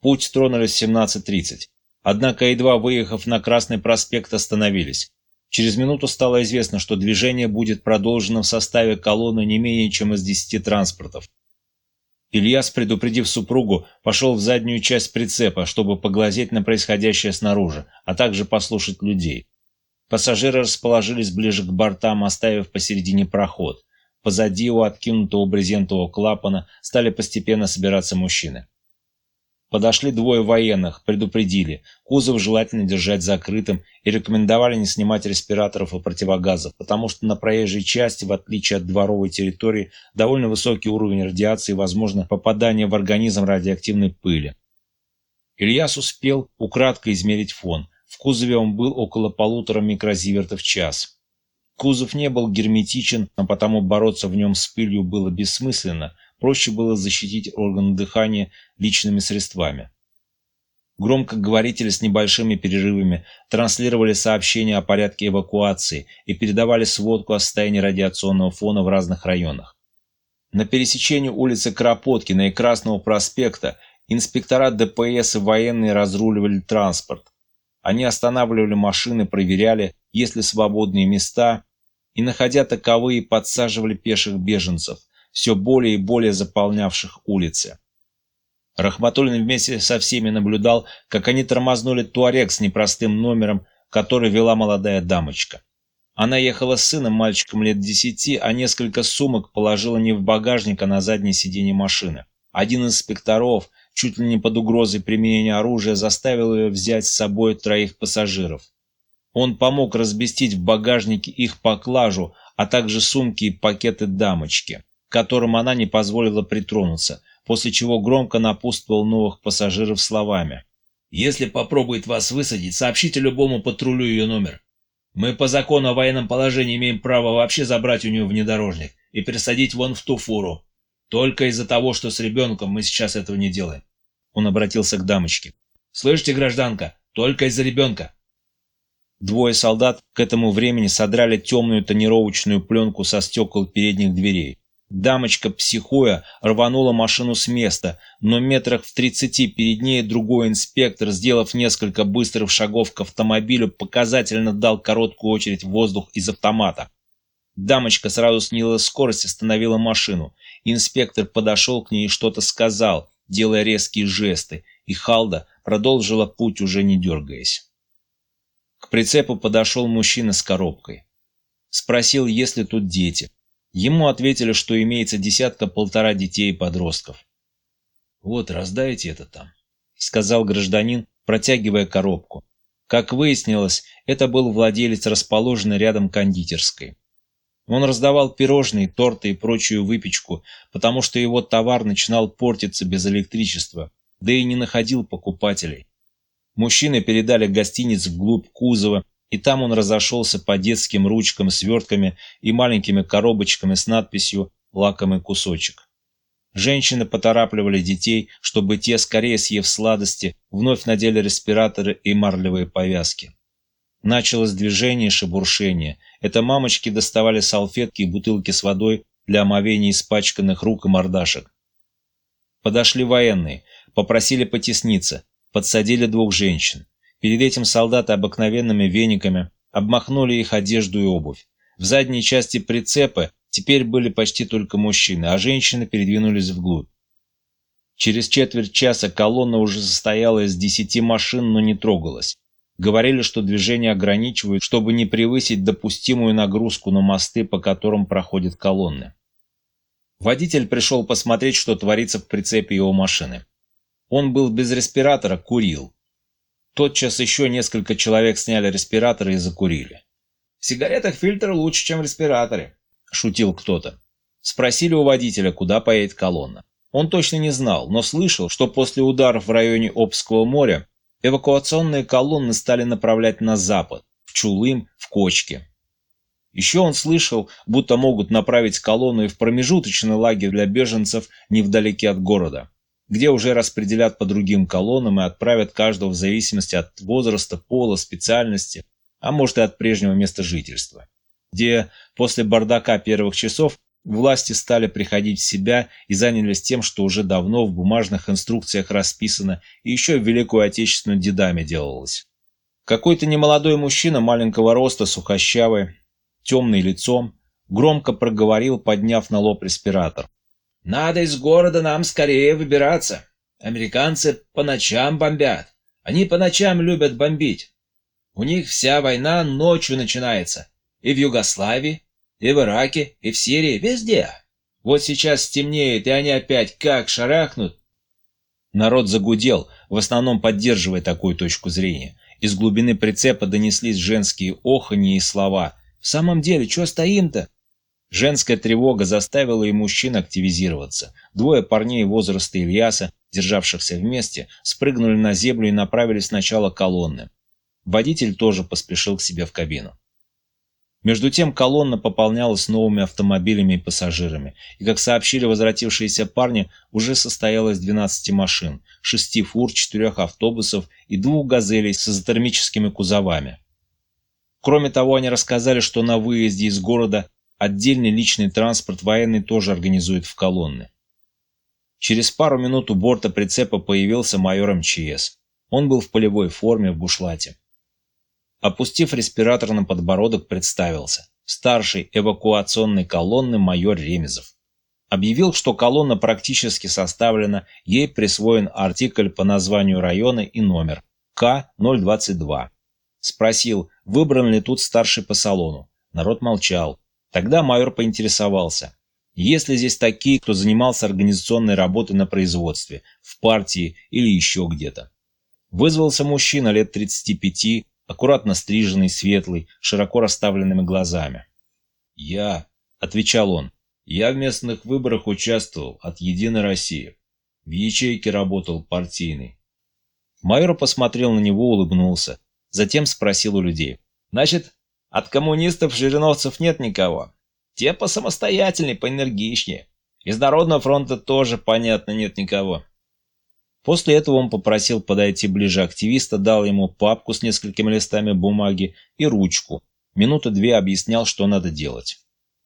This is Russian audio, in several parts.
путь тронулись в 17:30. Однако, едва выехав на Красный проспект, остановились. Через минуту стало известно, что движение будет продолжено в составе колонны не менее чем из 10 транспортов. Ильяс, предупредив супругу, пошел в заднюю часть прицепа, чтобы поглазеть на происходящее снаружи, а также послушать людей. Пассажиры расположились ближе к бортам, оставив посередине проход. Позади у откинутого брезентового клапана стали постепенно собираться мужчины. Подошли двое военных, предупредили, кузов желательно держать закрытым и рекомендовали не снимать респираторов и противогазов, потому что на проезжей части, в отличие от дворовой территории, довольно высокий уровень радиации и возможно попадание в организм радиоактивной пыли. Ильяс успел украдкой измерить фон. В кузове он был около 1,5 микрозивертов в час. Кузов не был герметичен, а потому бороться в нем с пылью было бессмысленно. Проще было защитить органы дыхания личными средствами. Громкоговорители с небольшими перерывами транслировали сообщения о порядке эвакуации и передавали сводку о состоянии радиационного фона в разных районах. На пересечении улицы Кропоткина и Красного проспекта инспектора ДПС и военные разруливали транспорт. Они останавливали машины, проверяли, есть ли свободные места, и, находя таковые, подсаживали пеших беженцев, все более и более заполнявших улицы. Рахматуллин вместе со всеми наблюдал, как они тормознули туарек с непростым номером, который вела молодая дамочка. Она ехала с сыном, мальчиком лет 10, а несколько сумок положила не в багажник, а на заднее сиденье машины. Один из инспекторов, чуть ли не под угрозой применения оружия, заставил ее взять с собой 3 пассажиров. Он помог разместить в багажнике их поклажу, а также сумки и пакеты дамочки, к которым она не позволила притронуться, после чего громко напутствовал новых пассажиров словами: «Если попробует вас высадить, сообщите любому патрулю ее номер. Мы по закону о военном положении имеем право вообще забрать у нее внедорожник и пересадить вон в ту фуру. Только из-за того, что с ребенком мы сейчас этого не делаем». Он обратился к дамочке. «Слышите, гражданка, только из-за ребенка». 2 солдат к этому времени содрали темную тонировочную пленку со стекол передних дверей. Дамочка, психуя, рванула машину с места, но метрах в 30 перед ней другой инспектор, сделав несколько быстрых шагов к автомобилю, показательно дал короткую очередь в воздух из автомата. Дамочка сразу снизила скорость, остановила машину. Инспектор подошел к ней и что-то сказал, делая резкие жесты, и Халда продолжила путь, уже не дергаясь. К прицепу подошел мужчина с коробкой. Спросил, есть ли тут дети. Ему ответили, что имеется 1,5 детей и подростков. «Вот, раздайте это там», — сказал гражданин, протягивая коробку. Как выяснилось, это был владелец расположенной рядом кондитерской. Он раздавал пирожные, торты и прочую выпечку, потому что его товар начинал портиться без электричества, да и не находил покупателей. Мужчины передали гостиниц вглубь кузова, и там он разошелся по детским ручкам, свертками и маленькими коробочками с надписью «Лакомый кусочек». Женщины поторапливали детей, чтобы те, скорее съев сладости, вновь надели респираторы и марлевые повязки. Началось движение и шебуршение. Это мамочки доставали салфетки и бутылки с водой для омовения испачканных рук и мордашек. Подошли военные, попросили потесниться, подсадили 2 женщин. Перед этим солдаты обыкновенными вениками обмахнули их одежду и обувь. В задней части прицепа теперь были почти только мужчины, а женщины передвинулись вглубь. Через четверть часа колонна уже состояла из 10 машин, но не трогалась. Говорили, что движение ограничивают, чтобы не превысить допустимую нагрузку на мосты, по которым проходят колонны. Водитель пришел посмотреть, что творится в прицепе его машины. Он был без респиратора, курил. Тотчас еще несколько человек сняли респираторы и закурили. «В сигаретах фильтр лучше, чем в респираторе», – шутил кто-то. Спросили у водителя, куда поедет колонна. Он точно не знал, но слышал, что после ударов в районе Обского моря эвакуационные колонны стали направлять на запад, в Чулым, в Кочки. Еще он слышал, будто могут направить колонну и в промежуточный лагерь для беженцев невдалеке от города, где уже распределят по другим колоннам и отправят каждого в зависимости от возраста, пола, специальности, а может и от прежнего места жительства, где после бардака первых часов Власти стали приходить в себя и занялись тем, что уже давно в бумажных инструкциях расписано и еще в Великую Отечественную дедами делалось. Какой-то немолодой мужчина маленького роста, сухощавый, темный лицом, громко проговорил, подняв на лоб респиратор. «Надо из города нам скорее выбираться. Американцы по ночам бомбят. Они по ночам любят бомбить. У них вся война ночью начинается. И в Югославии, и в Ираке, и в Сирии, везде. Вот сейчас стемнеет, и они опять как шарахнут». Народ загудел, в основном поддерживая такую точку зрения. Из глубины прицепа донеслись женские оханье и слова. «В самом деле, чё стоим-то?» Женская тревога заставила и мужчин активизироваться. Двое парней возраста Ильяса, державшихся вместе, спрыгнули на землю и направились сначала к колонне. Водитель тоже поспешил к себе в кабину. Между тем колонна пополнялась новыми автомобилями и пассажирами, и, как сообщили возвратившиеся парни, уже состояла из 12 машин, 6 фур, 4 автобусов и 2 газелей с изотермическими кузовами. Кроме того, они рассказали, что на выезде из города отдельный личный транспорт военный тоже организует в колонны. Через пару минут у борта прицепа появился майор МЧС. Он был в полевой форме, в бушлате. Опустив респиратор на подбородок, представился. Старший эвакуационной колонны майор Ремезов. Объявил, что колонна практически составлена, ей присвоен артикль по названию района и номер К-022. Спросил, выбран ли тут старший по салону. Народ молчал. Тогда майор поинтересовался, есть ли здесь такие, кто занимался организационной работой на производстве, в партии или еще где-то. Вызвался мужчина лет 35, аккуратно стриженный, светлый, широко расставленными глазами. «Я», — отвечал он, — «я в местных выборах участвовал от «Единой России». В ячейке работал партийный». Майор посмотрел на него, улыбнулся. Затем спросил у людей. «Значит, от коммунистов-жириновцев нет никого? Те посамостоятельнее, поэнергичнее. Из Народного фронта тоже, понятно, нет никого». После этого он попросил подойти ближе активиста, дал ему папку с несколькими листами бумаги и ручку. Минуты 2 объяснял, что надо делать.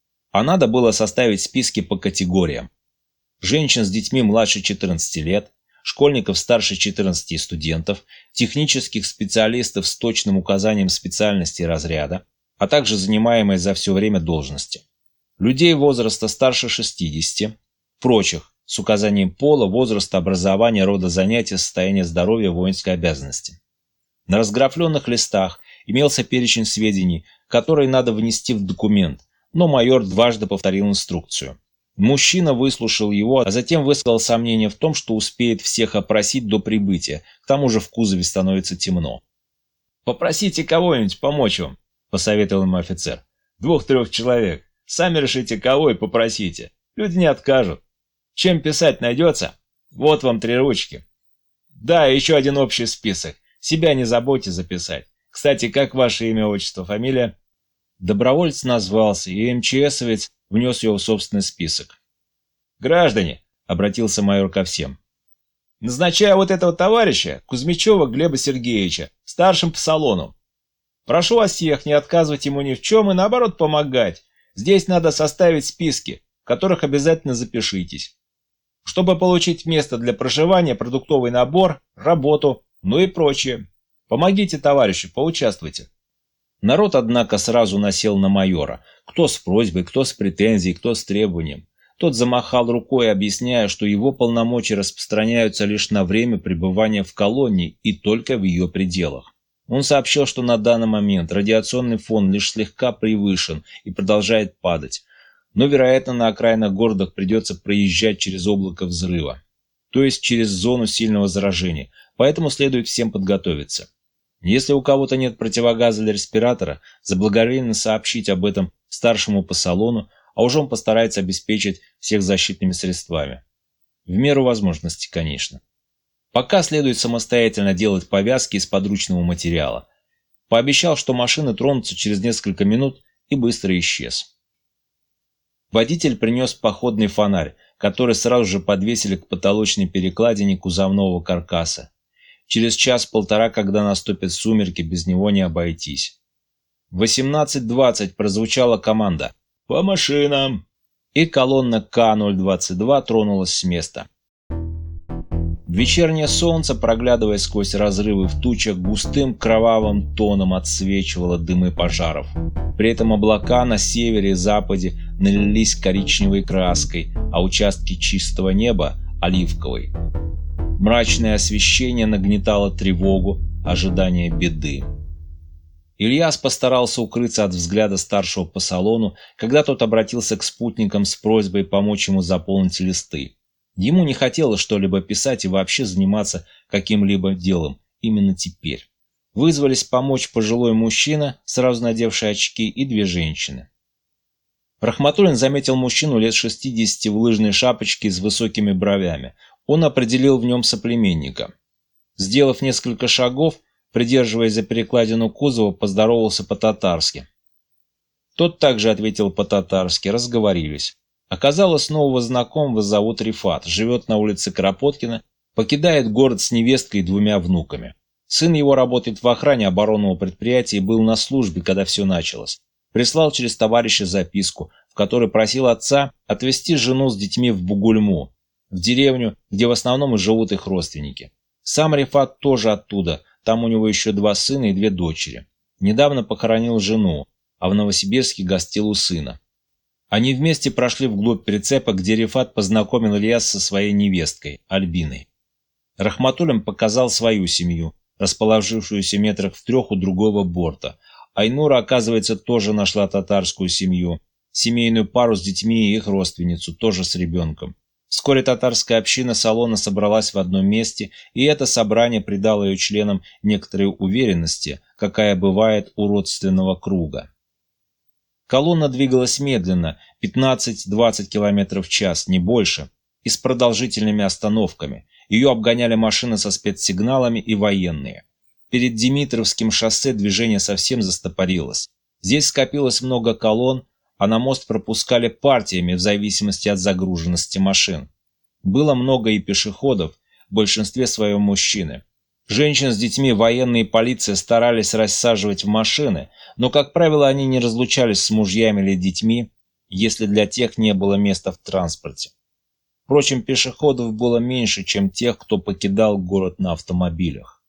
А надо было составить списки по категориям. Женщин с детьми младше 14 лет, школьников старше 14 и студентов, технических специалистов с точным указанием специальности и разряда, а также занимаемые за все время должности. Людей возраста старше 60, прочих, с указанием пола, возраста, образования, рода занятия, состояния здоровья, воинской обязанности. На разграфленных листах имелся перечень сведений, которые надо внести в документ, но майор дважды повторил инструкцию. Мужчина выслушал его, а затем высказал сомнение в том, что успеет всех опросить до прибытия, к тому же в кузове становится темно. «Попросите кого-нибудь помочь вам», — посоветовал ему офицер. 2-3 человек. Сами решите кого и попросите. Люди не откажут. Чем писать найдется? Вот вам 3 ручки. Да, еще один общий список. Себя не забудьте записать. Кстати, как ваше имя, отчество, фамилия?» Добровольец назвался, и МЧСовец внес его в собственный список. «Граждане», — обратился майор ко всем, — «назначаю вот этого товарища, Кузьмичева Глеба Сергеевича, старшим по салону. Прошу вас всех не отказывать ему ни в чем и, наоборот, помогать. Здесь надо составить списки, в которых обязательно запишитесь. Чтобы получить место для проживания, продуктовый набор, работу, ну и прочее. Помогите товарищу, поучаствуйте». Народ, однако, сразу насел на майора. Кто с просьбой, кто с претензией, кто с требованием. Тот замахал рукой, объясняя, что его полномочия распространяются лишь на время пребывания в колонии и только в ее пределах. Он сообщил, что на данный момент радиационный фон лишь слегка превышен и продолжает падать, но, вероятно, на окраинах города придется проезжать через облако взрыва, то есть через зону сильного заражения, поэтому следует всем подготовиться. Если у кого-то нет противогаза или респиратора, заблаговременно сообщить об этом старшему по салону, а уже он постарается обеспечить всех защитными средствами. В меру возможностей, конечно. Пока следует самостоятельно делать повязки из подручного материала. Пообещал, что машины тронутся через несколько минут, и быстро исчез. Водитель принес походный фонарь, который сразу же подвесили к потолочной перекладине кузовного каркаса. Через час-полтора, когда наступят сумерки, без него не обойтись. В 18:20 прозвучала команда «По машинам!» и колонна К-022 тронулась с места. Вечернее солнце, проглядывая сквозь разрывы в тучах, густым кровавым тоном отсвечивало дымы пожаров. При этом облака на севере и западе налились коричневой краской, а участки чистого неба – оливковой. Мрачное освещение нагнетало тревогу, ожидание беды. Ильяс постарался укрыться от взгляда старшего по салону, когда тот обратился к спутникам с просьбой помочь ему заполнить листы. Ему не хотелось что-либо писать и вообще заниматься каким-либо делом именно теперь. Вызвались помочь пожилой мужчина, сразу надевший очки, и две женщины. Рахматуллин заметил мужчину лет 60 в лыжной шапочке с высокими бровями. Он определил в нем соплеменника. Сделав несколько шагов, придерживаясь за перекладину кузова, поздоровался по-татарски. Тот также ответил по-татарски, разговорились. Оказалось, нового знакомого зовут Рифат, живет на улице Кропоткина, покидает город с невесткой и двумя внуками. Сын его работает в охране оборонного предприятия и был на службе, когда все началось. Прислал через товарища записку, в которой просил отца отвезти жену с детьми в Бугульму, в деревню, где в основном и живут их родственники. Сам Рифат тоже оттуда, там у него еще 2 сына и 2 дочери. Недавно похоронил жену, а в Новосибирске гостил у сына. Они вместе прошли вглубь прицепа, где Рифат познакомил Ильяс со своей невесткой, Альбиной. Рахматуллин показал свою семью, расположившуюся метрах в 3 у другого борта. Айнура, оказывается, тоже нашла татарскую семью, семейную пару с детьми и их родственницу, тоже с ребенком. Вскоре татарская община салона собралась в одном месте, и это собрание придало ее членам некоторой уверенности, какая бывает у родственного круга. Колонна двигалась медленно, 15-20 км в час, не больше, и с продолжительными остановками. Ее обгоняли машины со спецсигналами и военные. Перед Димитровским шоссе движение совсем застопорилось. Здесь скопилось много колонн, а на мост пропускали партиями в зависимости от загруженности машин. Было много и пешеходов, в большинстве своем мужчины. Женщин с детьми военные и полиция старались рассаживать в машины, но, как правило, они не разлучались с мужьями или детьми, если для тех не было места в транспорте. Впрочем, пешеходов было меньше, чем тех, кто покидал город на автомобилях.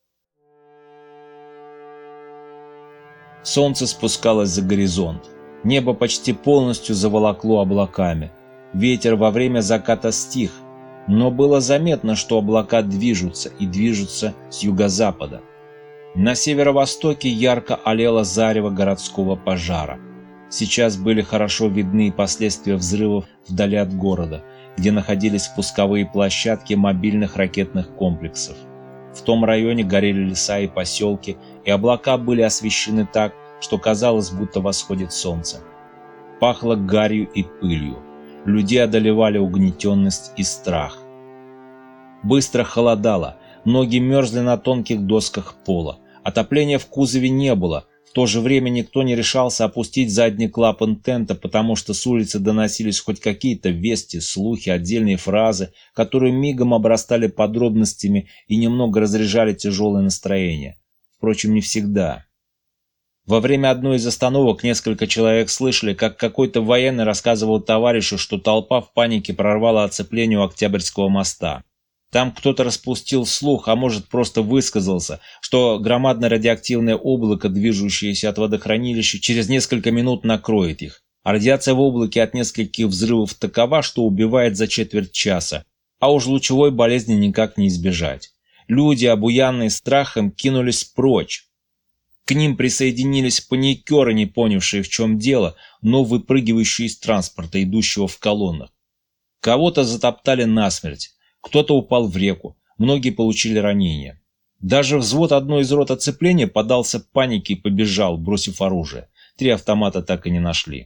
Солнце спускалось за горизонт. Небо почти полностью заволокло облаками. Ветер во время заката стих, но было заметно, что облака движутся и движутся с юго-запада. На северо-востоке ярко олело зарево городского пожара. Сейчас были хорошо видны последствия взрывов вдали от города, где находились пусковые площадки мобильных ракетных комплексов. В том районе горели леса и поселки, и облака были освещены так, что казалось, будто восходит солнце. Пахло гарью и пылью. Людей одолевали угнетенность и страх. Быстро холодало, ноги мерзли на тонких досках пола. Отопления в кузове не было. В то же время никто не решался опустить задний клапан тента, потому что с улицы доносились хоть какие-то вести, слухи, отдельные фразы, которые мигом обрастали подробностями и немного разряжали тяжелое настроение. Впрочем, не всегда. Во время одной из остановок несколько человек слышали, как какой-то военный рассказывал товарищу, что толпа в панике прорвала оцепление у Октябрьского моста. Там кто-то распустил слух, а может просто высказался, что громадное радиоактивное облако, движущееся от водохранилища, через несколько минут накроет их. А радиация в облаке от нескольких взрывов такова, что убивает за четверть часа, а уж лучевой болезни никак не избежать. Люди, обуянные страхом, кинулись прочь. К ним присоединились паникеры, не понявшие, в чем дело, но выпрыгивающие из транспорта, идущего в колоннах. Кого-то затоптали насмерть, кто-то упал в реку, многие получили ранения. Даже взвод одной из рот оцепления поддался панике и побежал, бросив оружие. 3 автомата так и не нашли.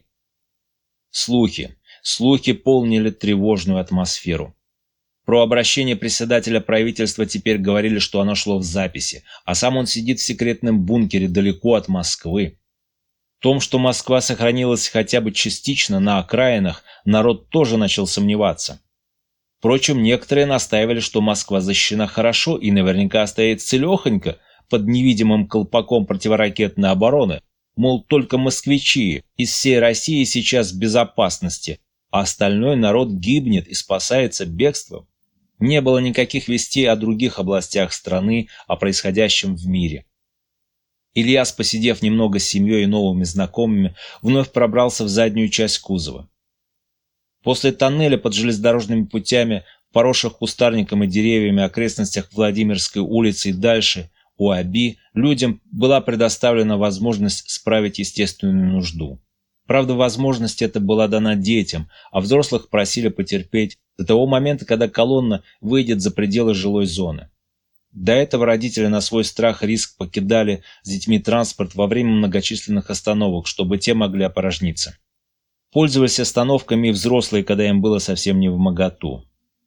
Слухи полнили тревожную атмосферу. Про обращение председателя правительства теперь говорили, что оно шло в записи, а сам он сидит в секретном бункере далеко от Москвы. В том, что Москва сохранилась хотя бы частично на окраинах, народ тоже начал сомневаться. Впрочем, некоторые настаивали, что Москва защищена хорошо и наверняка стоит целехонько под невидимым колпаком противоракетной обороны, мол, только москвичи из всей России сейчас в безопасности, а остальной народ гибнет и спасается бегством. Не было никаких вестей о других областях страны, о происходящем в мире. Ильяс, посидев немного с семьей и новыми знакомыми, вновь пробрался в заднюю часть кузова. После тоннеля под железнодорожными путями, поросших кустарником и деревьями окрестностях Владимирской улицы и дальше, у Аби, людям была предоставлена возможность справить естественную нужду. Правда, возможность эта была дана детям, а взрослых просили потерпеть до того момента, когда колонна выйдет за пределы жилой зоны. До этого родители на свой страх и риск покидали с детьми транспорт во время многочисленных остановок, чтобы те могли опорожниться. Пользовались остановками и взрослые, когда им было совсем невмоготу.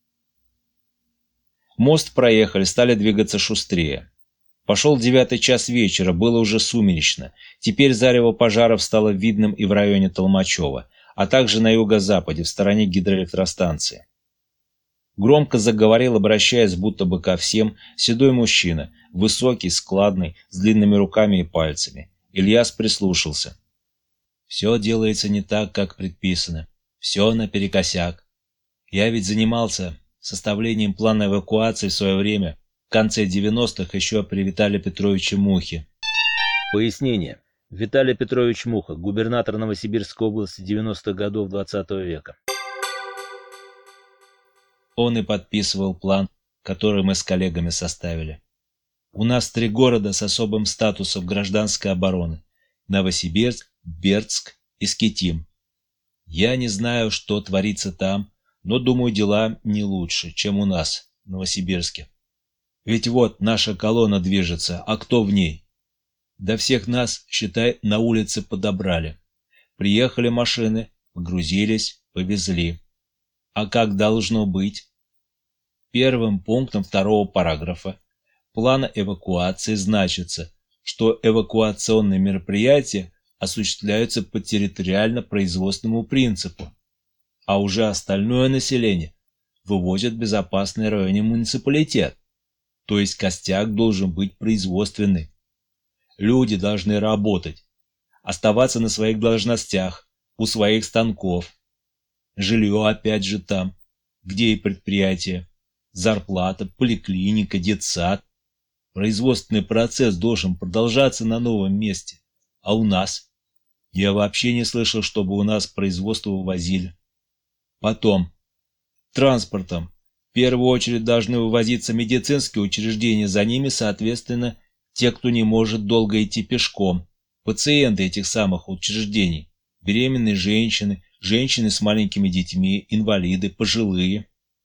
Мост проехали, стали двигаться шустрее. Пошел 9 час вечера, было уже сумеречно. Теперь зарево пожаров стало видным и в районе Толмачева, а также на юго-западе, в стороне гидроэлектростанции. Громко заговорил, обращаясь будто бы ко всем, седой мужчина, высокий, складный, с длинными руками и пальцами. Ильяс прислушался. «Все делается не так, как предписано. Все наперекосяк. Я ведь занимался составлением плана эвакуации в свое время, в конце 90-х, еще при Виталии Петровиче Мухе». Пояснение. Виталий Петрович Муха, губернатор Новосибирской области 90-х годов 20 века. Он и подписывал план, который мы с коллегами составили. У нас 3 города с особым статусом гражданской обороны: Новосибирск, Бердск и Скитим. Я не знаю, что творится там, но думаю, дела не лучше, чем у нас, в Новосибирске. Ведь вот наша колонна движется, а кто в ней? Да всех нас, считай, на улице подобрали. Приехали машины, погрузились, повезли. А как должно быть? Первым пунктом 2-го параграфа плана эвакуации значится, что эвакуационные мероприятия осуществляются по территориально-производственному принципу, а уже остальное население вывозят в безопасный район муниципалитет, то есть костяк должен быть производственный. Люди должны работать, оставаться на своих должностях, у своих станков. Жилье опять же там, где и предприятие, зарплата, поликлиника, детсад. Производственный процесс должен продолжаться на новом месте. А у нас? Я вообще не слышал, чтобы у нас производство вывозили. Потом. Транспортом. В первую очередь должны вывозиться медицинские учреждения, за ними, соответственно, те, кто не может долго идти пешком. Пациенты этих самых учреждений. Беременные женщины, женщины с маленькими детьми, инвалиды, пожилые.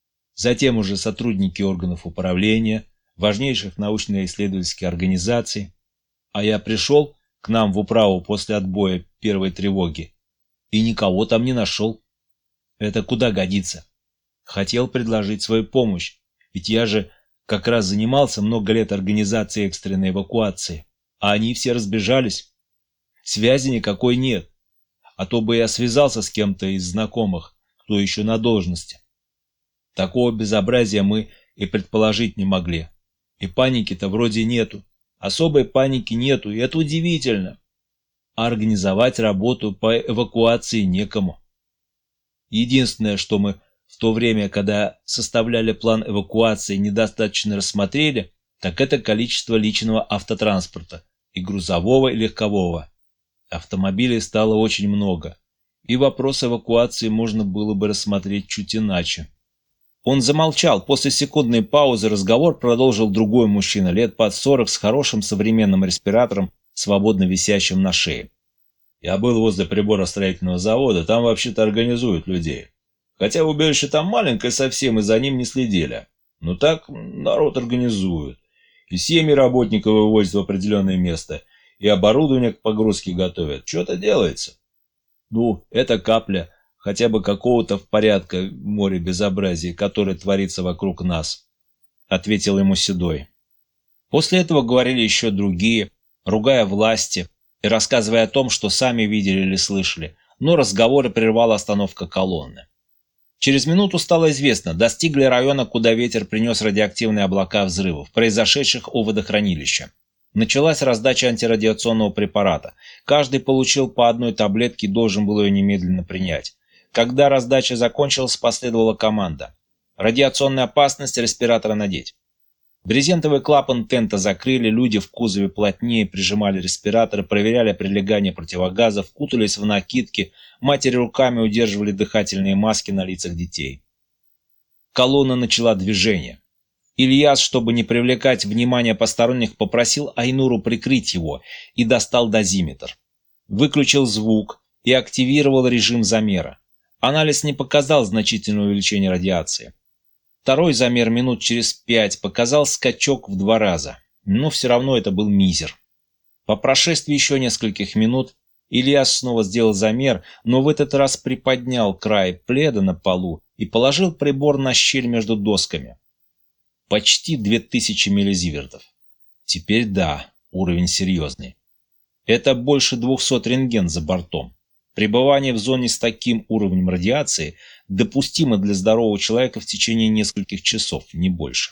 Затем уже сотрудники органов управления, важнейших научно-исследовательских организаций. А я пришел к нам в управу после отбоя первой тревоги и никого там не нашел. Это куда годится? Хотел предложить свою помощь, ведь я же как раз занимался много лет организацией экстренной эвакуации, а они все разбежались. Связи никакой нет, а то бы я связался с кем-то из знакомых, кто еще на должности. Такого безобразия мы и предположить не могли. И паники-то вроде нету. Особой паники нету, и это удивительно. А организовать работу по эвакуации некому. Единственное, что мы в то время, когда составляли план эвакуации, недостаточно рассмотрели, так это количество личного автотранспорта, и грузового, и легкового. Автомобилей стало очень много, и вопрос эвакуации можно было бы рассмотреть чуть иначе. Он замолчал. После секундной паузы разговор продолжил другой мужчина, лет под 40, с хорошим современным респиратором, свободно висящим на шее. Я был возле приборостроительного завода, там вообще-то организуют людей. Хотя убежище там маленькое совсем, и за ним не следили. Но так народ организует. И семьи работников вывозят в определенное место, и оборудование к погрузке готовят. Что-то делается. Ну, это капля хотя бы какого-то в порядке в море безобразия, которое творится вокруг нас, — ответил ему Седой. После этого говорили еще другие, ругая власти и рассказывая о том, что сами видели или слышали, но разговоры прервала остановка колонны. Через минуту стало известно, достигли района, куда ветер принес радиоактивные облака взрывов, произошедших у водохранилища. Началась раздача антирадиационного препарата. Каждый получил по одной таблетке и должен был ее немедленно принять. Когда раздача закончилась, последовала команда. Радиационная опасность, респираторы надеть. Брезентовый клапан тента закрыли, люди в кузове плотнее прижимали респираторы, проверяли прилегание противогазов, кутались в накидки, матери руками удерживали дыхательные маски на лицах детей. Колонна начала движение. Ильяс, чтобы не привлекать внимание посторонних, попросил Айнуру прикрыть его и достал дозиметр. Выключил звук и активировал режим замера. Анализ не показал значительного увеличения радиации. Второй замер минут через 5 показал скачок в 2 раза, но все равно это был мизер. По прошествии еще нескольких минут Ильяс снова сделал замер, но в этот раз приподнял край пледа на полу и положил прибор на щель между досками. Почти 2000 миллизивертов. Теперь да, уровень серьезный. Это больше 200 рентген за бортом. Пребывание в зоне с таким уровнем радиации допустимо для здорового человека в течение нескольких часов, не больше.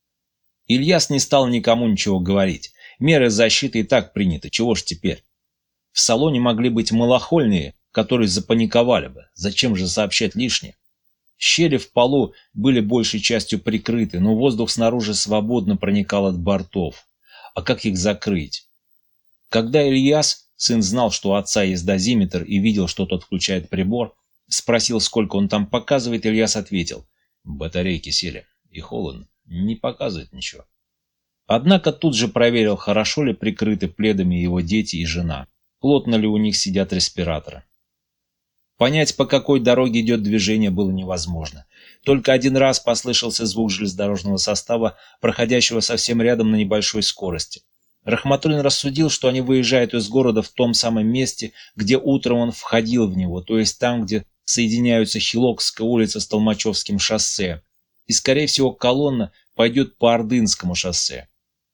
Ильяс не стал никому ничего говорить. Меры защиты и так приняты, чего ж теперь? В салоне могли быть малохольные, которые запаниковали бы. Зачем же сообщать лишнее? Щели в полу были большей частью прикрыты, но воздух снаружи свободно проникал от бортов. А как их закрыть? Когда Ильяс, сын знал, что у отца есть дозиметр и видел, что тот включает прибор, спросил, сколько он там показывает, Ильяс ответил: батарейки сели, и холодно, не показывает ничего. Однако тут же проверил, хорошо ли прикрыты пледами его дети и жена, плотно ли у них сидят респираторы. Понять, по какой дороге идет движение, было невозможно. Только один раз послышался звук железнодорожного состава, проходящего совсем рядом на небольшой скорости. Рахматуллин рассудил, что они выезжают из города в том самом месте, где утром он входил в него, то есть там, где соединяются Хилокская улица с Толмачевским шоссе, и, скорее всего, колонна пойдет по Ордынскому шоссе.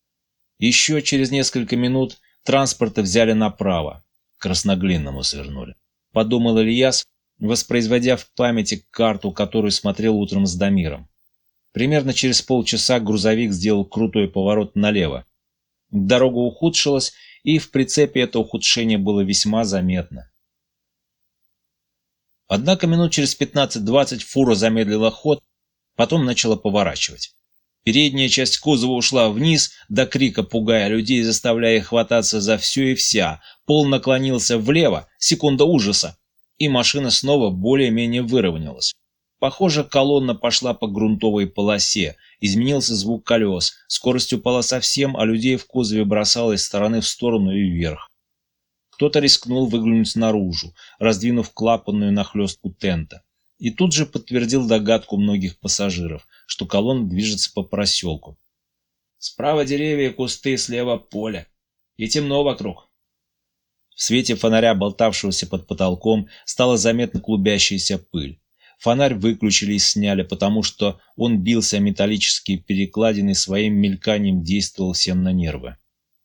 Еще через несколько минут транспорта взяли направо, к Красноглинному свернули. Подумал Ильяс, воспроизводя в памяти карту, которую смотрел утром с Дамиром. Примерно через полчаса грузовик сделал крутой поворот налево. Дорога ухудшилась, и в прицепе это ухудшение было весьма заметно. Однако минут через 15-20 фура замедлила ход, потом начала поворачивать. Передняя часть кузова ушла вниз, до крика пугая людей, заставляя их хвататься за все и вся. Пол наклонился влево, секунда ужаса, и машина снова более-менее выровнялась. Похоже, колонна пошла по грунтовой полосе, изменился звук колес, скорость упала совсем, а людей в кузове бросало из стороны в сторону и вверх. Кто-то рискнул выглянуть наружу, раздвинув клапанную нахлестку тента, и тут же подтвердил догадку многих пассажиров, что колонна движется по проселку. Справа деревья и кусты, слева поле. И темно вокруг. В свете фонаря, болтавшегося под потолком, стала заметна клубящаяся пыль. Фонарь выключили и сняли, потому что он бился о металлические перекладины и своим мельканием действовал всем на нервы.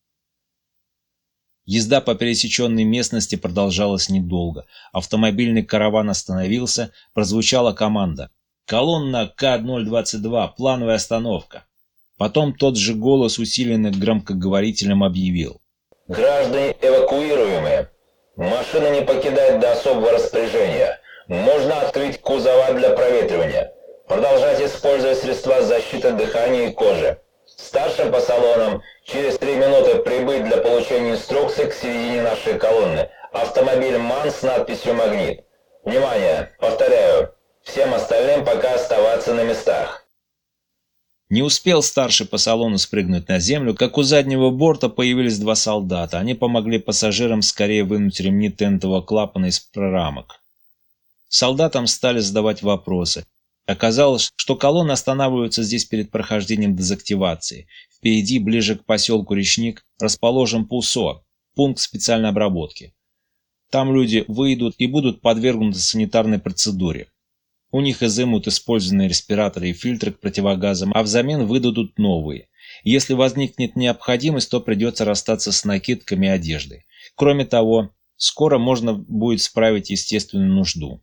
Езда по пересеченной местности продолжалась недолго. Автомобильный караван остановился, прозвучала команда: «Колонна К-022, плановая остановка». Потом тот же голос, усиленный громкоговорителем, объявил: «Граждане эвакуируемые. Машина не покидает до особого распоряжения. Можно открыть кузова для проветривания. Продолжать использовать средства защиты дыхания и кожи. Старшим по салонам через 3 минуты прибыть для получения инструкций к середине нашей колонны. Автомобиль МАН с надписью «Магнит». Внимание! Повторяю, всем остальным пока оставаться на местах». Не успел старший по салону спрыгнуть на землю, как у заднего борта появились 2 солдата. Они помогли пассажирам скорее вынуть ремни тентового клапана из прорамок. Солдатам стали задавать вопросы. Оказалось, что колонны останавливаются здесь перед прохождением дезактивации. Впереди, ближе к поселку Речник, расположен ПУСО, пункт специальной обработки. Там люди выйдут и будут подвергнуты санитарной процедуре. У них изымут использованные респираторы и фильтры к противогазам, а взамен выдадут новые. Если возникнет необходимость, то придется расстаться с накидками и одеждой. Кроме того, скоро можно будет справить естественную нужду.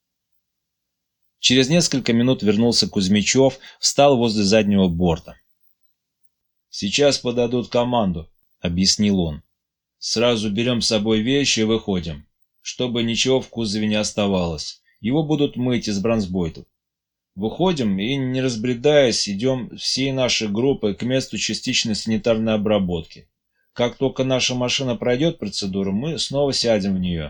Через несколько минут вернулся Кузьмичев, встал возле заднего борта. «Сейчас подадут команду», — объяснил он. «Сразу берем с собой вещи и выходим, чтобы ничего в кузове не оставалось. Его будут мыть из бронзбойтов. Выходим и, не разбредаясь, идем всей нашей группой к месту частичной санитарной обработки. Как только наша машина пройдет процедуру, мы снова сядем в нее.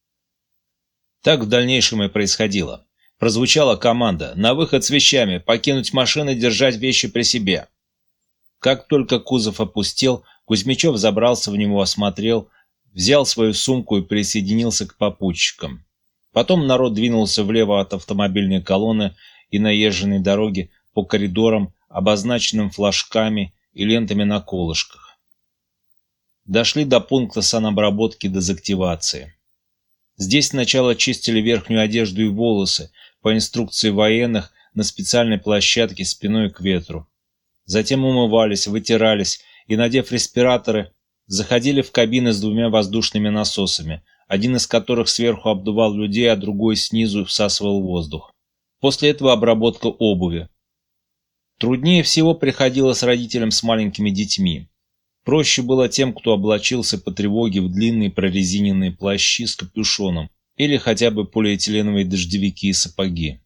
Так в дальнейшем и происходило. Прозвучала команда: на выход с вещами, покинуть машину и держать вещи при себе. Как только кузов опустел, Кузьмичев забрался в него, осмотрел, взял свою сумку и присоединился к попутчикам. Потом народ двинулся влево от автомобильной колонны и наезженной дороги по коридорам, обозначенным флажками и лентами на колышках. Дошли до пункта санобработки дезактивации. Здесь сначала чистили верхнюю одежду и волосы по инструкции военных на специальной площадке спиной к ветру. Затем умывались, вытирались и, надев респираторы, заходили в кабины с двумя воздушными насосами, один из которых сверху обдувал людей, а другой снизу всасывал воздух. После этого обработка обуви. Труднее всего приходилось родителям с маленькими детьми. Проще было тем, кто облачился по тревоге в длинные прорезиненные плащи с капюшоном или хотя бы полиэтиленовые дождевики и сапоги.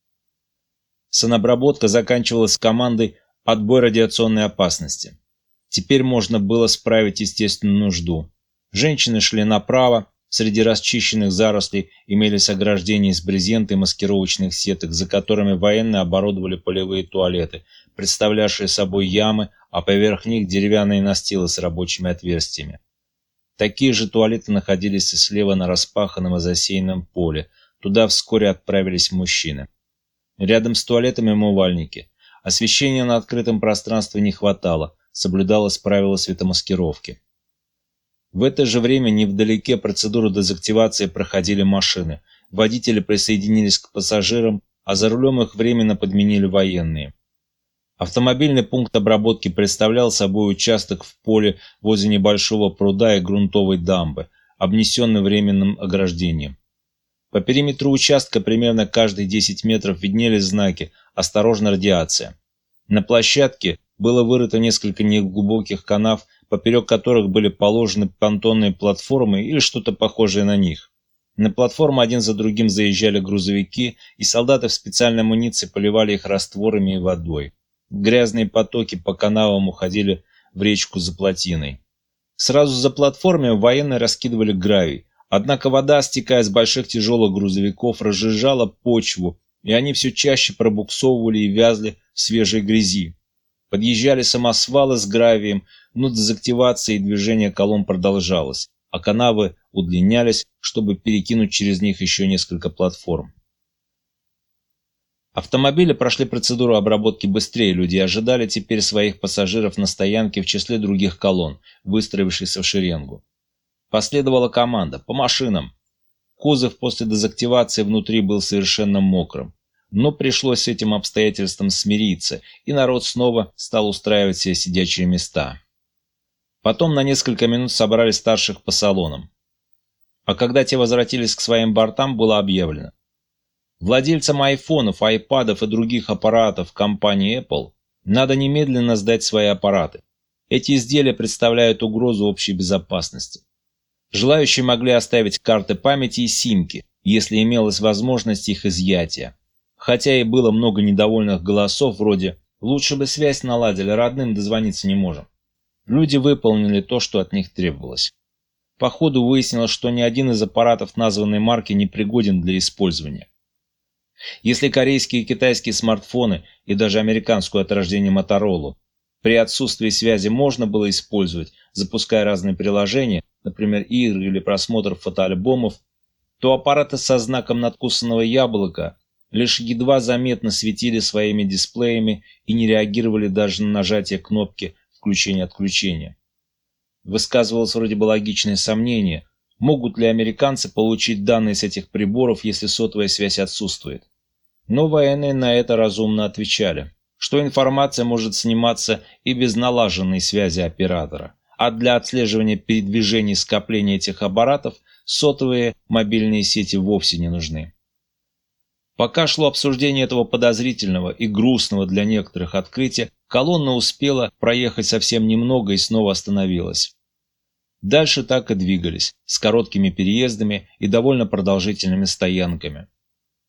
Санобработка заканчивалась командой «Отбой радиационной опасности». Теперь можно было справить естественную нужду. Женщины шли направо, среди расчищенных зарослей имелись ограждения из брезента и маскировочных сеток, за которыми военные оборудовали полевые туалеты, представлявшие собой ямы, а поверх них деревянные настилы с рабочими отверстиями. Такие же туалеты находились и слева на распаханном и засеянном поле. Туда вскоре отправились мужчины. Рядом с туалетами умывальники. Освещения на открытом пространстве не хватало, соблюдалось правило светомаскировки. В это же время невдалеке процедуру дезактивации проходили машины. Водители присоединились к пассажирам, а за рулем их временно подменили военные. Автомобильный пункт обработки представлял собой участок в поле возле небольшого пруда и грунтовой дамбы, обнесенный временным ограждением. По периметру участка примерно каждые 10 метров виднелись знаки «Осторожно, радиация». На площадке было вырыто несколько неглубоких канав, поперек которых были положены понтонные платформы или что-то похожее на них. На платформу один за другим заезжали грузовики, и солдаты в специальной амуниции поливали их растворами и водой. Грязные потоки по канавам уходили в речку за плотиной. Сразу за платформой военные раскидывали гравий, однако вода, стекая с больших тяжелых грузовиков, разжижала почву, и они все чаще пробуксовывали и вязли в свежей грязи. Подъезжали самосвалы с гравием, но дезактивация и движение колонн продолжалось, а канавы удлинялись, чтобы перекинуть через них еще несколько платформ. Автомобили прошли процедуру обработки быстрее, люди ожидали теперь своих пассажиров на стоянке в числе других колонн, выстроившихся в шеренгу. Последовала команда: по машинам. Кузов после дезактивации внутри был совершенно мокрым. Но пришлось с этим обстоятельством смириться, и народ снова стал устраивать себе сидячие места. Потом на несколько минут собрали старших по салонам. А когда те возвратились к своим бортам, было объявлено: владельцам айфонов, айпадов и других аппаратов компании Apple надо немедленно сдать свои аппараты. Эти изделия представляют угрозу общей безопасности. Желающие могли оставить карты памяти и симки, если имелась возможность их изъятия. Хотя и было много недовольных голосов вроде «лучше бы связь наладили, родным дозвониться не можем». Люди выполнили то, что от них требовалось. По ходу выяснилось, что ни один из аппаратов названной марки не пригоден для использования. Если корейские и китайские смартфоны и даже американскую от рождения Моторолу при отсутствии связи можно было использовать, запуская разные приложения, например, игры или просмотр фотоальбомов, то аппараты со знаком надкусанного яблока лишь едва заметно светили своими дисплеями и не реагировали даже на нажатие кнопки включения-отключения. Высказывалось вроде бы логичное сомнение, могут ли американцы получить данные с этих приборов, если сотовая связь отсутствует. Но военные на это разумно отвечали, что информация может сниматься и без налаженной связи оператора, а для отслеживания передвижений и скопления этих аппаратов сотовые мобильные сети вовсе не нужны. Пока шло обсуждение этого подозрительного и грустного для некоторых открытия, колонна успела проехать совсем немного и снова остановилась. Дальше так и двигались, с короткими переездами и довольно продолжительными стоянками.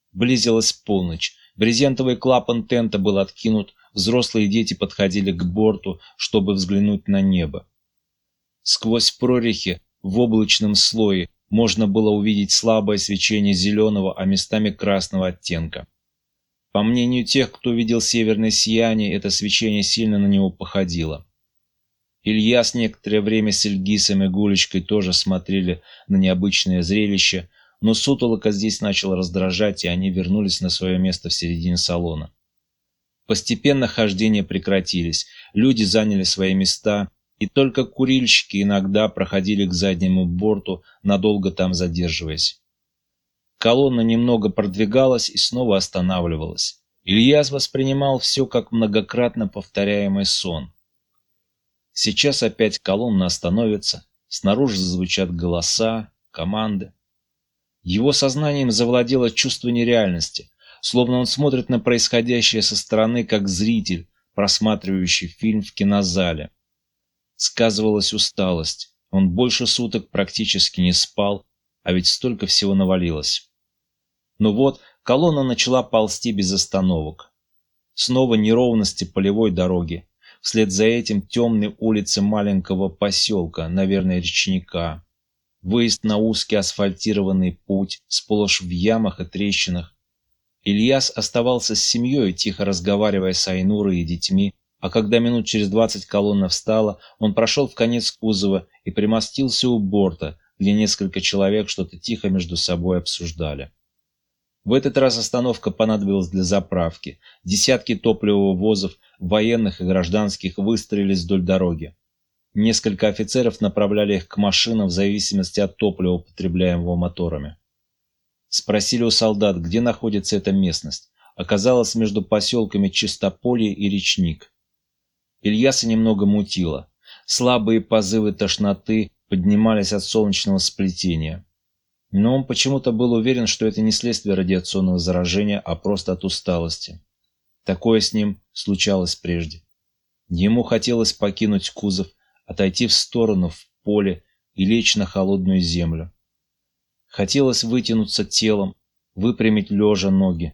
Близилась полночь. Брезентовый клапан тента был откинут, взрослые дети подходили к борту, чтобы взглянуть на небо. Сквозь прорехи в облачном слое можно было увидеть слабое свечение зеленого, а местами красного оттенка. По мнению тех, кто видел северное сияние, это свечение сильно на него походило. Ильяс некоторое время с Ильгисом и Гулечкой тоже смотрели на необычное зрелище, но сутолока здесь начала раздражать, и они вернулись на свое место в середине салона. Постепенно хождения прекратились, люди заняли свои места, и только курильщики иногда проходили к заднему борту, надолго там задерживаясь. Колонна немного продвигалась и снова останавливалась. Ильяс воспринимал все как многократно повторяемый сон. Сейчас опять колонна остановится, снаружи зазвучат голоса, команды. Его сознанием завладело чувство нереальности, словно он смотрит на происходящее со стороны, как зритель, просматривающий фильм в кинозале. Сказывалась усталость, он больше суток практически не спал, а ведь столько всего навалилось. Но вот колонна начала ползти без остановок. Снова неровности полевой дороги, вслед за этим темные улицы маленького поселка, наверное, речника. Выезд на узкий асфальтированный путь, сплошь в ямах и трещинах. Ильяс оставался с семьей, тихо разговаривая с Айнурой и детьми, а когда минут через 20 колонна встала, он прошел в конец кузова и примостился у борта, где несколько человек что-то тихо между собой обсуждали. В этот раз остановка понадобилась для заправки. Десятки топливовозов, военных и гражданских, выстроились вдоль дороги. Несколько офицеров направляли их к машинам в зависимости от топлива, потребляемого моторами. Спросили у солдат, где находится эта местность. Оказалось, между поселками Чистополье и Речник. Ильяса немного мутило. Слабые позывы тошноты поднимались от солнечного сплетения. Но он почему-то был уверен, что это не следствие радиационного заражения, а просто от усталости. Такое с ним случалось прежде. Ему хотелось покинуть кузов, отойти в сторону, в поле и лечь на холодную землю. Хотелось вытянуться телом, выпрямить лежа ноги.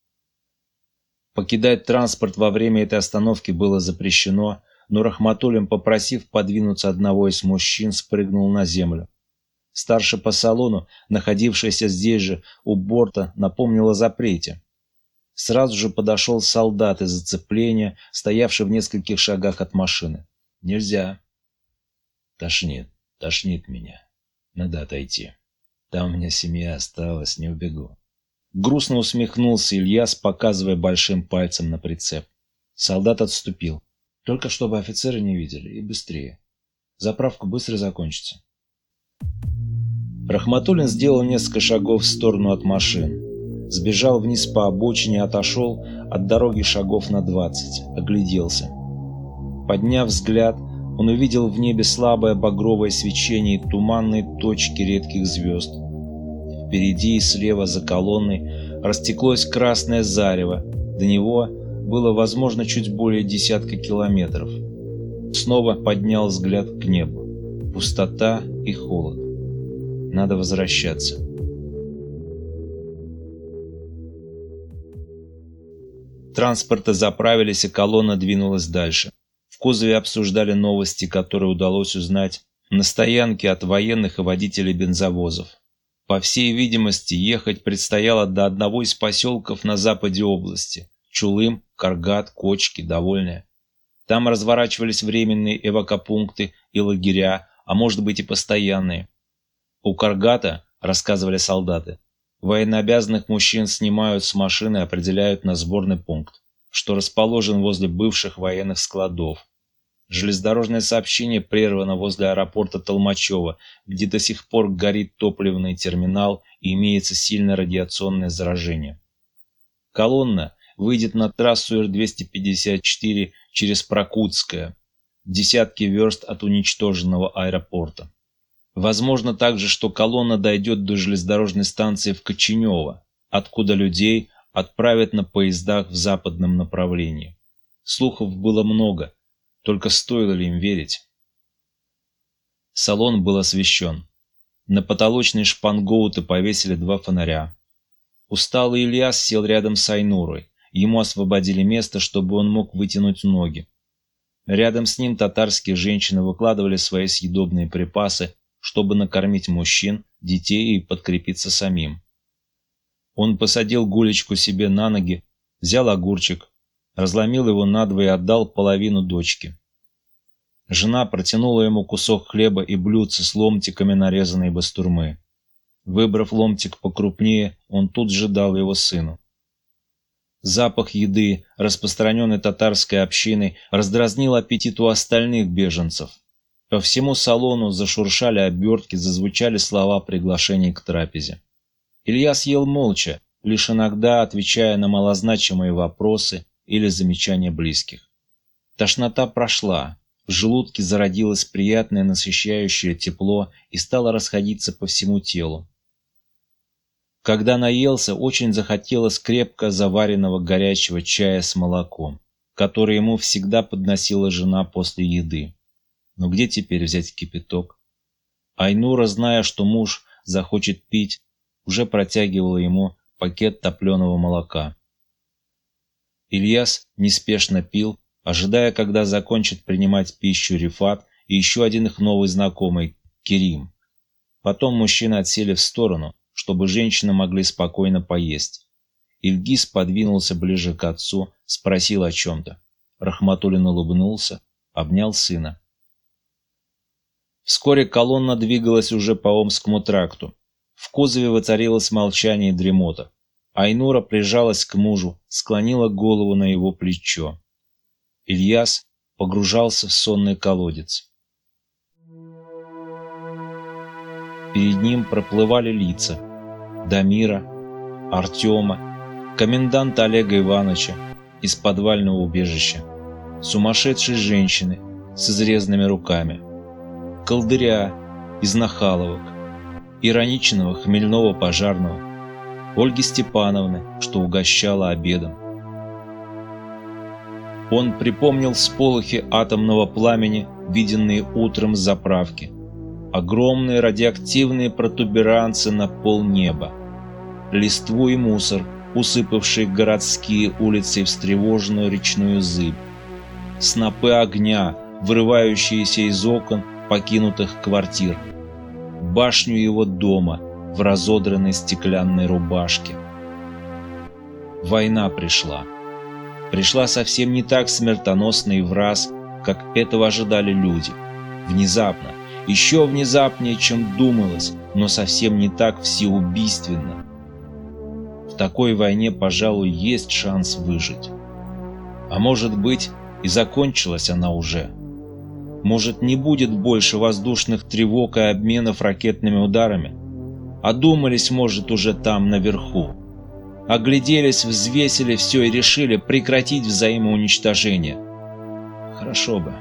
Покидать транспорт во время этой остановки было запрещено, но Рахматуллин, попросив подвинуться одного из мужчин, спрыгнул на землю. Старший по салону, находившийся здесь же, у борта, напомнил о запрете. Сразу же подошел солдат из зацепления, стоявший в нескольких шагах от машины. «Нельзя». Тошнит меня. Надо отойти. Там у меня семья осталась, не убегу». Грустно усмехнулся Ильяс, показывая большим пальцем на прицеп. Солдат отступил. «Только чтобы офицеры не видели, и быстрее. Заправка быстро закончится». Рахматуллин сделал несколько шагов в сторону от машин. Сбежал вниз по обочине, отошел от дороги шагов на 20, огляделся. Подняв взгляд, он увидел в небе слабое багровое свечение и туманные точки редких звезд. Впереди и слева за колонной растеклось красное зарево, до него было, возможно, чуть более десятка километров. Снова поднял взгляд к небу. Пустота и холод. Надо возвращаться. Транспорты заправились, и колонна двинулась дальше. В кузове обсуждали новости, которые удалось узнать на стоянке от военных и водителей бензовозов. По всей видимости, ехать предстояло до одного из поселков на западе области – Чулым, Каргат, Кочки, Довольное. Там разворачивались временные эвакопункты и лагеря, а может быть и постоянные. У Каргата, рассказывали солдаты, военнообязанных мужчин снимают с машины и определяют на сборный пункт, что расположен возле бывших военных складов. Железнодорожное сообщение прервано возле аэропорта Толмачева, где до сих пор горит топливный терминал и имеется сильное радиационное заражение. Колонна выйдет на трассу Р-254 через Прокутское, десятки верст от уничтоженного аэропорта. Возможно также, что колонна дойдет до железнодорожной станции в Коченево, откуда людей отправят на поездах в западном направлении. Слухов было много, только стоило ли им верить? Салон был освещен. На потолочные шпангоуты повесили 2 фонаря. Усталый Ильяс сел рядом с Айнурой. Ему освободили место, чтобы он мог вытянуть ноги. Рядом с ним татарские женщины выкладывали свои съедобные припасы, чтобы накормить мужчин, детей и подкрепиться самим. Он посадил Гулечку себе на ноги, взял огурчик, разломил его надвое и отдал половину дочке. Жена протянула ему кусок хлеба и блюдце с ломтиками нарезанной бастурмы. Выбрав ломтик покрупнее, он тут же дал его сыну. Запах еды, распространенный татарской общиной, раздразнил аппетит у остальных беженцев. По всему салону зашуршали обертки, зазвучали слова приглашений к трапезе. Илья съел молча, лишь иногда отвечая на малозначимые вопросы или замечания близких. Тошнота прошла, в желудке зародилось приятное насыщающее тепло и стало расходиться по всему телу. Когда наелся, очень захотелось крепко заваренного горячего чая с молоком, который ему всегда подносила жена после еды. Но где теперь взять кипяток? Айнура, зная, что муж захочет пить, уже протягивала ему пакет топленого молока. Ильяс неспешно пил, ожидая, когда закончит принимать пищу Рифат и еще один их новый знакомый, Керим. Потом мужчины отсели в сторону, чтобы женщины могли спокойно поесть. Ильгиз подвинулся ближе к отцу, спросил о чем-то. Рахматуллин улыбнулся, обнял сына. Вскоре колонна двигалась уже по Омскому тракту. В кузове воцарилось молчание и дремота. Айнура прижалась к мужу, склонила голову на его плечо. Ильяс погружался в сонный колодец. Перед ним проплывали лица Дамира, Артема, коменданта Олега Ивановича из подвального убежища, сумасшедшей женщины с изрезанными руками, колдыря из Нахаловок, ироничного хмельного пожарного, Ольги Степановны, что угощала обедом. Он припомнил всполохи атомного пламени, виденные утром с заправки. Огромные радиоактивные протуберанцы на полнеба. Листву и мусор, усыпавшие городские улицы и встревоженную речную зыбь. Снопы огня, вырывающиеся из окон покинутых квартир. Башню его дома в разодранной стеклянной рубашке. Война пришла. Пришла совсем не так смертоносно и враз, как этого ожидали люди. Внезапно, еще внезапнее, чем думалось, но совсем не так всеубийственно. В такой войне, пожалуй, есть шанс выжить. А может быть, и закончилась она уже. Может, не будет больше воздушных тревог и обменов ракетными ударами? Одумались, может, уже там, наверху. Огляделись, взвесили все и решили прекратить взаимоуничтожение. Хорошо бы.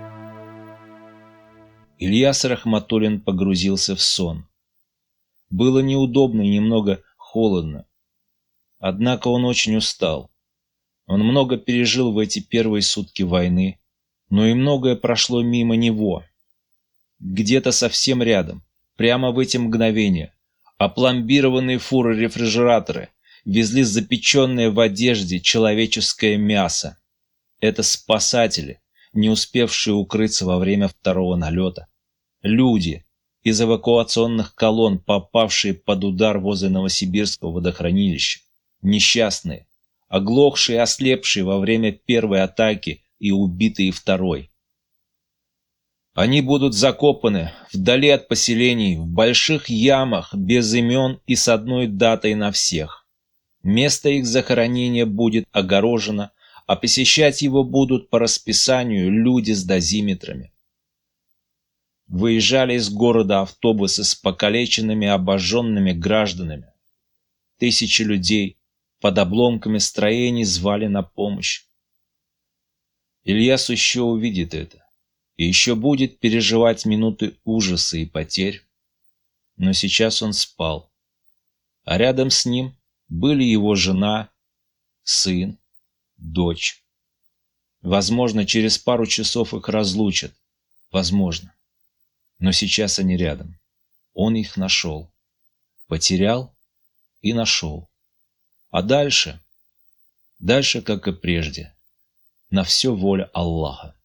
Ильяс Рахматуллин погрузился в сон. Было неудобно и немного холодно. Однако он очень устал. Он много пережил в эти первые сутки войны, но и многое прошло мимо него. Где-то совсем рядом, прямо в эти мгновения, опломбированные фуры-рефрижераторы везли запеченное в одежде человеческое мясо. Это спасатели, не успевшие укрыться во время второго налета. Люди из эвакуационных колонн, попавшие под удар возле Новосибирского водохранилища. Несчастные, оглохшие и ослепшие во время первой атаки и убитые второй. Они будут закопаны вдали от поселений, в больших ямах, без имен и с одной датой на всех. Место их захоронения будет огорожено, а посещать его будут по расписанию люди с дозиметрами. Выезжали из города автобусы с покалеченными, обожженными гражданами. Тысячи людей под обломками строений звали на помощь. Ильяс еще увидит это и еще будет переживать минуты ужаса и потерь. Но сейчас он спал, а рядом с ним были его жена, сын, дочь. Возможно, через пару часов их разлучат. Возможно. Но сейчас они рядом. Он их нашел. Потерял и нашел. А дальше, как и прежде, на все воля Аллаха.